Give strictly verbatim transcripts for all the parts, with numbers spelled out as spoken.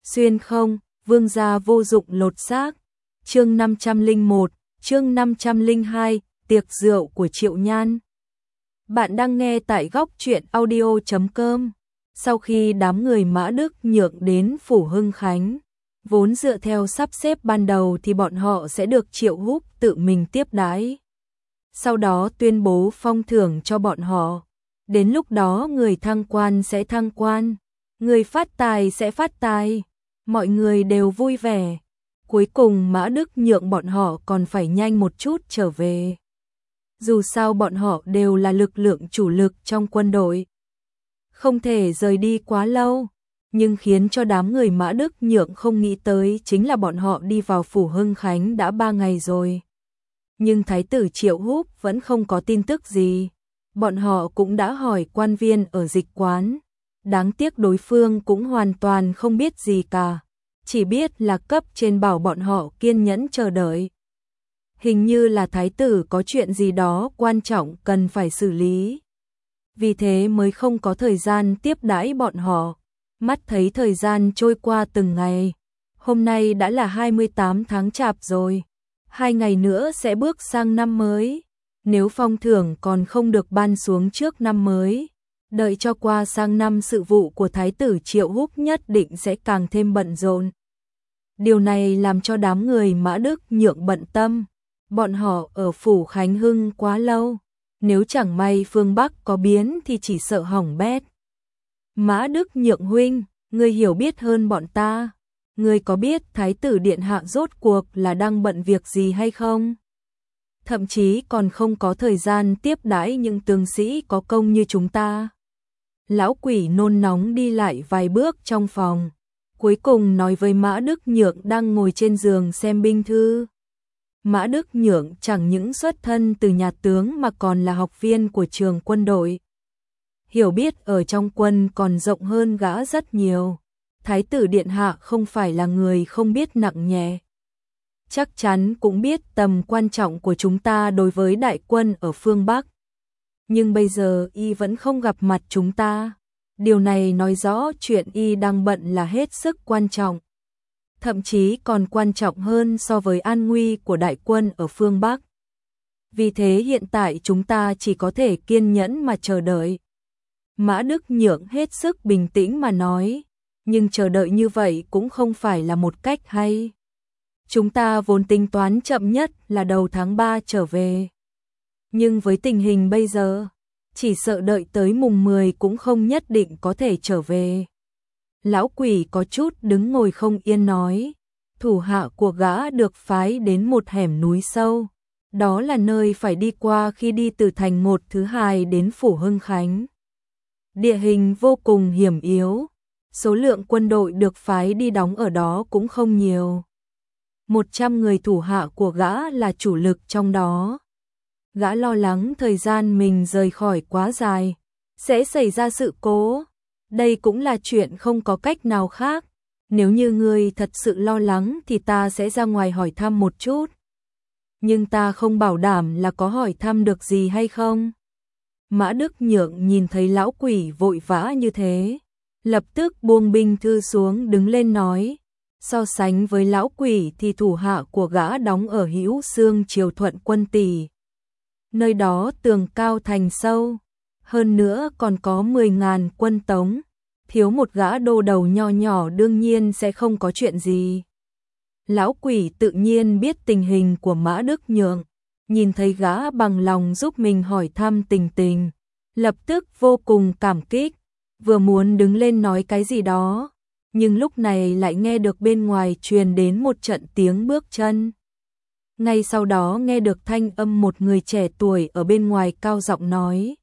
Xuyên không, vương gia vô dụng lột xác. Chương năm trăm lẻ một, chương năm trăm lẻ hai, tiệc rượu của Triệu Nhan. Bạn đang nghe tại góc truyện audio chấm com. Sau khi đám người Mã Đức Nhượng đến Phủ Hưng Khánh, vốn dựa theo sắp xếp ban đầu thì bọn họ sẽ được Triệu Húc tự mình tiếp đãi. Sau đó tuyên bố phong thưởng cho bọn họ. Đến lúc đó người thăng quan sẽ thăng quan, người phát tài sẽ phát tài. Mọi người đều vui vẻ. Cuối cùng Mã Đức Nhượng bọn họ còn phải nhanh một chút trở về. Dù sao bọn họ đều là lực lượng chủ lực trong quân đội, không thể rời đi quá lâu. Nhưng khiến cho đám người Mã Đức Nhượng không nghĩ tới chính là bọn họ đi vào Phủ Hưng Khánh đã ba ngày rồi. Nhưng Thái tử Triệu Húc vẫn không có tin tức gì. Bọn họ cũng đã hỏi quan viên ở dịch quán. Đáng tiếc đối phương cũng hoàn toàn không biết gì cả. Chỉ biết là cấp trên bảo bọn họ kiên nhẫn chờ đợi. Hình như là thái tử có chuyện gì đó quan trọng cần phải xử lý. Vì thế mới không có thời gian tiếp đãi bọn họ. Mắt thấy thời gian trôi qua từng ngày. Hôm nay đã là hai mươi tám tháng Chạp rồi. Hai ngày nữa sẽ bước sang năm mới. Nếu phong thưởng còn không được ban xuống trước năm mới, đợi cho qua sang năm sự vụ của Thái tử Triệu Húc nhất định sẽ càng thêm bận rộn. Điều này làm cho đám người Mã Đức Nhượng bận tâm. Bọn họ ở Phủ Khánh Hưng quá lâu. Nếu chẳng may phương Bắc có biến thì chỉ sợ hỏng bét. Mã Đức Nhượng huynh, ngươi hiểu biết hơn bọn ta. Ngươi có biết Thái tử Điện Hạ rốt cuộc là đang bận việc gì hay không? Thậm chí còn không có thời gian tiếp đãi những tướng sĩ có công như chúng ta. Lão quỷ nôn nóng đi lại vài bước trong phòng. Cuối cùng nói với Mã Đức Nhượng đang ngồi trên giường xem binh thư. Mã Đức Nhượng chẳng những xuất thân từ nhà tướng mà còn là học viên của trường quân đội. Hiểu biết ở trong quân còn rộng hơn gã rất nhiều. Thái tử Điện Hạ không phải là người không biết nặng nhẹ. Chắc chắn cũng biết tầm quan trọng của chúng ta đối với đại quân ở phương Bắc. Nhưng bây giờ y vẫn không gặp mặt chúng ta. Điều này nói rõ chuyện y đang bận là hết sức quan trọng. Thậm chí còn quan trọng hơn so với an nguy của đại quân ở phương Bắc. Vì thế hiện tại chúng ta chỉ có thể kiên nhẫn mà chờ đợi. Mã Đức Nhượng hết sức bình tĩnh mà nói. Nhưng chờ đợi như vậy cũng không phải là một cách hay. Chúng ta vốn tính toán chậm nhất là đầu tháng ba trở về. Nhưng với tình hình bây giờ, chỉ sợ đợi tới mùng mười cũng không nhất định có thể trở về. Lão quỷ có chút đứng ngồi không yên nói. Thủ hạ của gã được phái đến một hẻm núi sâu. Đó là nơi phải đi qua khi đi từ thành một thứ hai đến Phủ Hưng Khánh. Địa hình vô cùng hiểm yếu. Số lượng quân đội được phái đi đóng ở đó cũng không nhiều. Một trăm người thủ hạ của gã là chủ lực trong đó. Gã lo lắng thời gian mình rời khỏi quá dài, sẽ xảy ra sự cố. Đây cũng là chuyện không có cách nào khác. Nếu như ngươi thật sự lo lắng thì ta sẽ ra ngoài hỏi thăm một chút. Nhưng ta không bảo đảm là có hỏi thăm được gì hay không. Mã Đức Nhượng nhìn thấy lão quỷ vội vã như thế, lập tức buông binh thư xuống đứng lên nói. So sánh với lão quỷ thì thủ hạ của gã đóng ở Hữu Xương Triều Thuận Quân Tỷ. Nơi đó tường cao thành sâu, hơn nữa còn có mười ngàn quân tống. Thiếu một gã đô đầu nho nhỏ đương nhiên sẽ không có chuyện gì. Lão quỷ tự nhiên biết tình hình của Mã Đức Nhượng, nhìn thấy gã bằng lòng giúp mình hỏi thăm tình tình, lập tức vô cùng cảm kích, vừa muốn đứng lên nói cái gì đó. Nhưng lúc này lại nghe được bên ngoài truyền đến một trận tiếng bước chân. Ngay sau đó nghe được thanh âm một người trẻ tuổi ở bên ngoài cao giọng nói.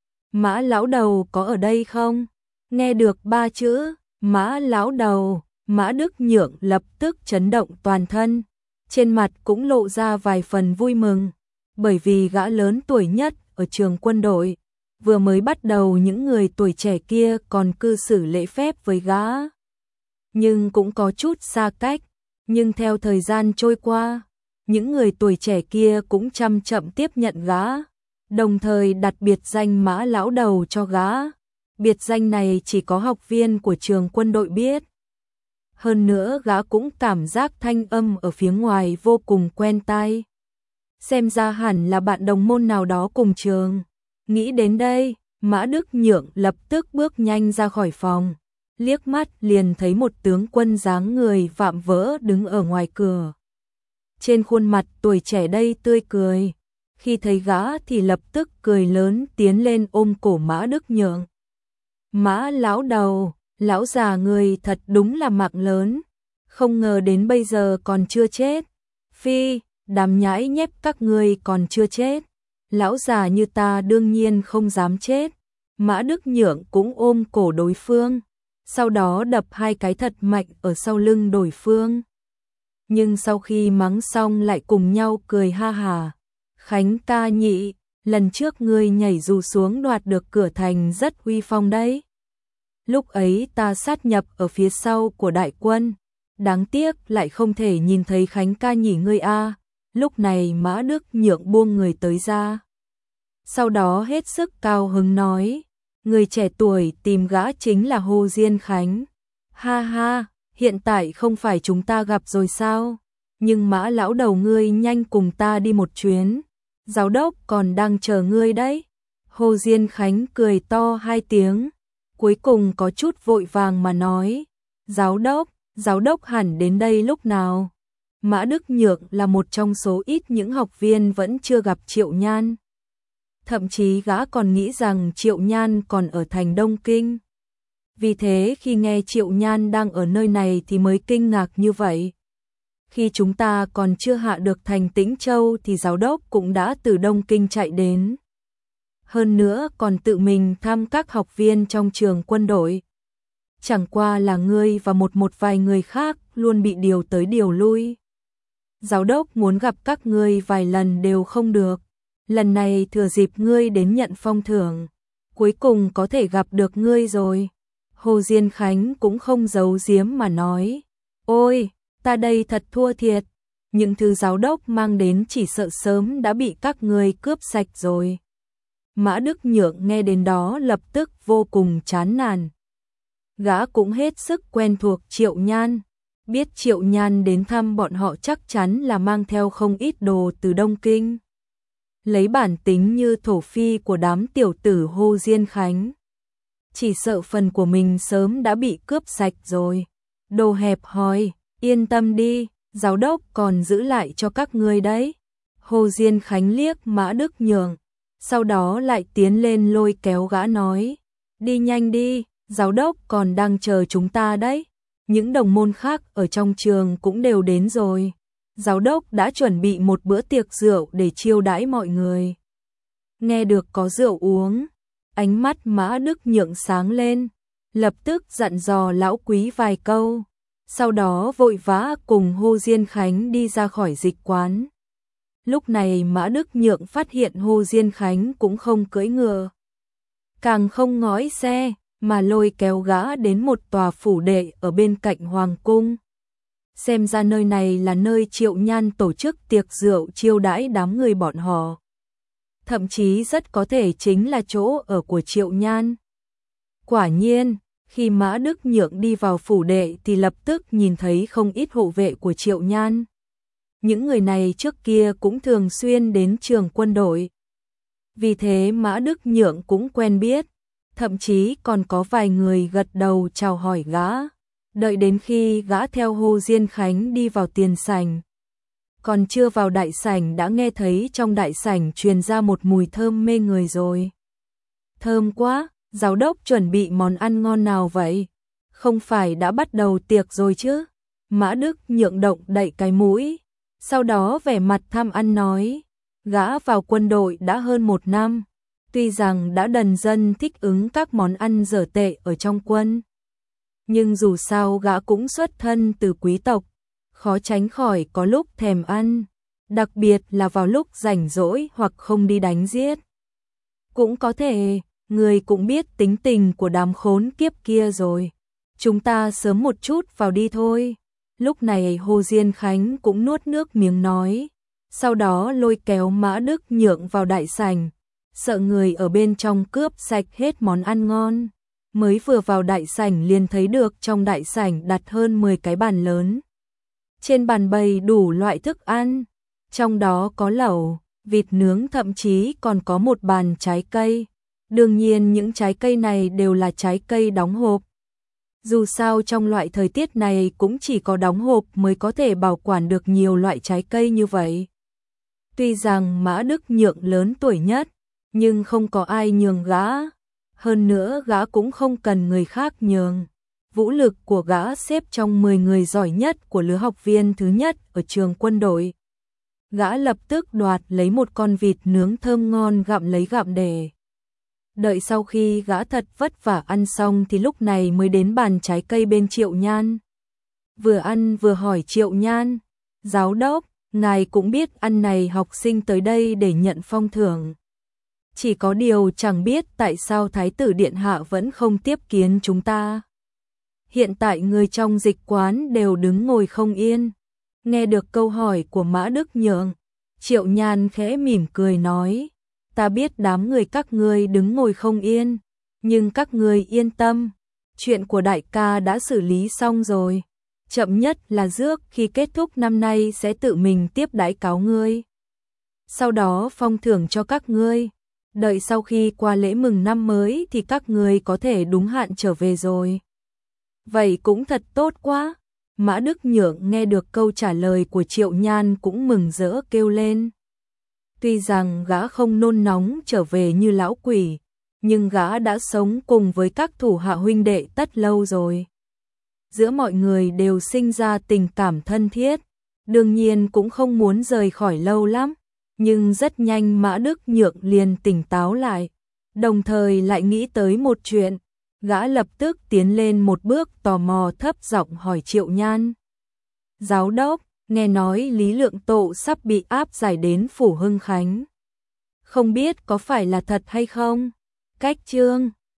Mã lão đầu có ở đây không? Nghe được ba chữ, Mã lão đầu, Mã Đức Nhượng lập tức chấn động toàn thân. Trên mặt cũng lộ ra vài phần vui mừng. Bởi vì gã lớn tuổi nhất ở trường quân đội. Vừa mới bắt đầu những người tuổi trẻ kia còn cư xử lễ phép với gã. Nhưng cũng có chút xa cách. Nhưng theo thời gian trôi qua, những người tuổi trẻ kia cũng chậm chậm tiếp nhận gã, đồng thời đặt biệt danh Mã lão đầu cho gã. Biệt danh này chỉ có học viên của trường quân đội biết. Hơn nữa gã cũng cảm giác thanh âm ở phía ngoài vô cùng quen tai. Xem ra hẳn là bạn đồng môn nào đó cùng trường. Nghĩ đến đây, Mã Đức Nhượng lập tức bước nhanh ra khỏi phòng. Liếc mắt liền thấy một tướng quân dáng người vạm vỡ đứng ở ngoài cửa. Trên khuôn mặt tuổi trẻ đây tươi cười. Khi thấy gã thì lập tức cười lớn tiến lên ôm cổ Mã Đức Nhượng. Mã lão đầu, lão già người thật đúng là mạng lớn. Không ngờ đến bây giờ còn chưa chết. Phi, đám nhãi nhép các ngươi còn chưa chết. Lão già như ta đương nhiên không dám chết. Mã Đức Nhượng cũng ôm cổ đối phương. Sau đó đập hai cái thật mạnh ở sau lưng đối phương. Nhưng sau khi mắng xong lại cùng nhau cười ha hà. Khánh ca nhị, lần trước ngươi nhảy dù xuống đoạt được cửa thành rất uy phong đấy. Lúc ấy ta sát nhập ở phía sau của đại quân. Đáng tiếc lại không thể nhìn thấy Khánh ca nhỉ ngươi a. Lúc này Mã Đức Nhượng buông người tới ra. Sau đó hết sức cao hứng nói. Người trẻ tuổi tìm gã chính là Hồ Diên Khánh. Ha ha, hiện tại không phải chúng ta gặp rồi sao? Nhưng Mã lão đầu ngươi nhanh cùng ta đi một chuyến. Giáo đốc còn đang chờ ngươi đấy. Hồ Diên Khánh cười to hai tiếng. Cuối cùng có chút vội vàng mà nói. Giáo đốc, giáo đốc hẳn đến đây lúc nào? Mã Đức Nhượng là một trong số ít những học viên vẫn chưa gặp Triệu Nhan. Thậm chí gã còn nghĩ rằng Triệu Nhan còn ở thành Đông Kinh. Vì thế khi nghe Triệu Nhan đang ở nơi này thì mới kinh ngạc như vậy. Khi chúng ta còn chưa hạ được thành Tĩnh Châu thì giáo đốc cũng đã từ Đông Kinh chạy đến. Hơn nữa còn tự mình thăm các học viên trong trường quân đội. Chẳng qua là ngươi và một một vài người khác luôn bị điều tới điều lui. Giáo đốc muốn gặp các ngươi vài lần đều không được. Lần này thừa dịp ngươi đến nhận phong thưởng, cuối cùng có thể gặp được ngươi rồi. Hồ Diên Khánh cũng không giấu giếm mà nói. Ôi, ta đây thật thua thiệt. Những thứ giáo đốc mang đến chỉ sợ sớm đã bị các ngươi cướp sạch rồi. Mã Đức Nhượng nghe đến đó lập tức vô cùng chán nản. Gã cũng hết sức quen thuộc Triệu Nhan. Biết Triệu Nhan đến thăm bọn họ chắc chắn là mang theo không ít đồ từ Đông Kinh. Lấy bản tính như thổ phi của đám tiểu tử Hồ Diên Khánh. Chỉ sợ phần của mình sớm đã bị cướp sạch rồi. Đồ hẹp hòi, yên tâm đi, giáo đốc còn giữ lại cho các ngươi đấy. Hồ Diên Khánh liếc Mã Đức Nhượng, sau đó lại tiến lên lôi kéo gã nói. Đi nhanh đi, giáo đốc còn đang chờ chúng ta đấy. Những đồng môn khác ở trong trường cũng đều đến rồi. Giáo đốc đã chuẩn bị một bữa tiệc rượu để chiêu đãi mọi người. Nghe được có rượu uống, ánh mắt Mã Đức Nhượng sáng lên, lập tức dặn dò lão quý vài câu, sau đó vội vã cùng Hồ Diên Khánh đi ra khỏi dịch quán. Lúc này Mã Đức Nhượng phát hiện Hồ Diên Khánh cũng không cưỡi ngựa, càng không ngói xe, mà lôi kéo gã đến một tòa phủ đệ ở bên cạnh hoàng cung. Xem ra nơi này là nơi Triệu Nhan tổ chức tiệc rượu chiêu đãi đám người bọn họ. Thậm chí rất có thể chính là chỗ ở của Triệu Nhan. Quả nhiên, khi Mã Đức Nhượng đi vào phủ đệ thì lập tức nhìn thấy không ít hộ vệ của Triệu Nhan. Những người này trước kia cũng thường xuyên đến trường quân đội. Vì thế Mã Đức Nhượng cũng quen biết, thậm chí còn có vài người gật đầu chào hỏi gã. Đợi đến khi gã theo Hồ Diên Khánh đi vào tiền sảnh. Còn chưa vào đại sảnh đã nghe thấy trong đại sảnh truyền ra một mùi thơm mê người rồi. Thơm quá, giáo đốc chuẩn bị món ăn ngon nào vậy? Không phải đã bắt đầu tiệc rồi chứ? Mã Đức Nhượng động đậy cái mũi. Sau đó vẻ mặt tham ăn nói. Gã vào quân đội đã hơn một năm. Tuy rằng đã dần dần thích ứng các món ăn dở tệ ở trong quân. Nhưng dù sao gã cũng xuất thân từ quý tộc, khó tránh khỏi có lúc thèm ăn, đặc biệt là vào lúc rảnh rỗi hoặc không đi đánh giết. Cũng có thể, người cũng biết tính tình của đám khốn kiếp kia rồi. Chúng ta sớm một chút vào đi thôi. Lúc này Hồ Diên Khánh cũng nuốt nước miếng nói, sau đó lôi kéo Mã Đức Nhượng vào đại sảnh, sợ người ở bên trong cướp sạch hết món ăn ngon. mới vừa vào đại sảnh liền thấy được trong đại sảnh đặt hơn mười cái bàn lớn. Trên bàn bày đủ loại thức ăn, trong đó có lẩu, vịt nướng, thậm chí còn có một bàn trái cây. Đương nhiên những trái cây này đều là trái cây đóng hộp. Dù sao trong loại thời tiết này cũng chỉ có đóng hộp mới có thể bảo quản được nhiều loại trái cây như vậy. Tuy rằng Mã Đức Nhượng lớn tuổi nhất, nhưng không có ai nhường gã. Hơn nữa gã cũng không cần người khác nhường. Vũ lực của gã xếp trong mười người giỏi nhất của lứa học viên thứ nhất ở trường quân đội. Gã lập tức đoạt lấy một con vịt nướng thơm ngon gặm lấy gặm để. Đợi sau khi gã thật vất vả ăn xong thì lúc này mới đến bàn trái cây bên Triệu Nhan. Vừa ăn vừa hỏi Triệu Nhan, giáo đốc, ngài cũng biết ăn này học sinh tới đây để nhận phong thưởng. Chỉ có điều chẳng biết tại sao Thái tử Điện Hạ vẫn không tiếp kiến chúng ta. Hiện tại người trong dịch quán đều đứng ngồi không yên. Nghe được câu hỏi của Mã Đức Nhượng, Triệu Nhan khẽ mỉm cười nói, ta biết đám người các ngươi đứng ngồi không yên, nhưng các ngươi yên tâm, chuyện của đại ca đã xử lý xong rồi. Chậm nhất là rước khi kết thúc năm nay sẽ tự mình tiếp đãi cáo ngươi. Sau đó phong thưởng cho các ngươi. Đợi sau khi qua lễ mừng năm mới thì các ngươi có thể đúng hạn trở về rồi. Vậy cũng thật tốt quá. Mã Đức Nhượng nghe được câu trả lời của Triệu Nhan cũng mừng rỡ kêu lên. Tuy rằng gã không nôn nóng trở về như lão quỷ, nhưng gã đã sống cùng với các thủ hạ huynh đệ tất lâu rồi. Giữa mọi người đều sinh ra tình cảm thân thiết, đương nhiên cũng không muốn rời khỏi lâu lắm. Nhưng rất nhanh Mã Đức Nhượng liền tỉnh táo lại, đồng thời lại nghĩ tới một chuyện. Gã lập tức tiến lên một bước tò mò thấp giọng hỏi Triệu Nhan. Giáo đốc, nghe nói Lý Lượng Tộ sắp bị áp giải đến Phủ Hưng Khánh. Không biết có phải là thật hay không? Cách chương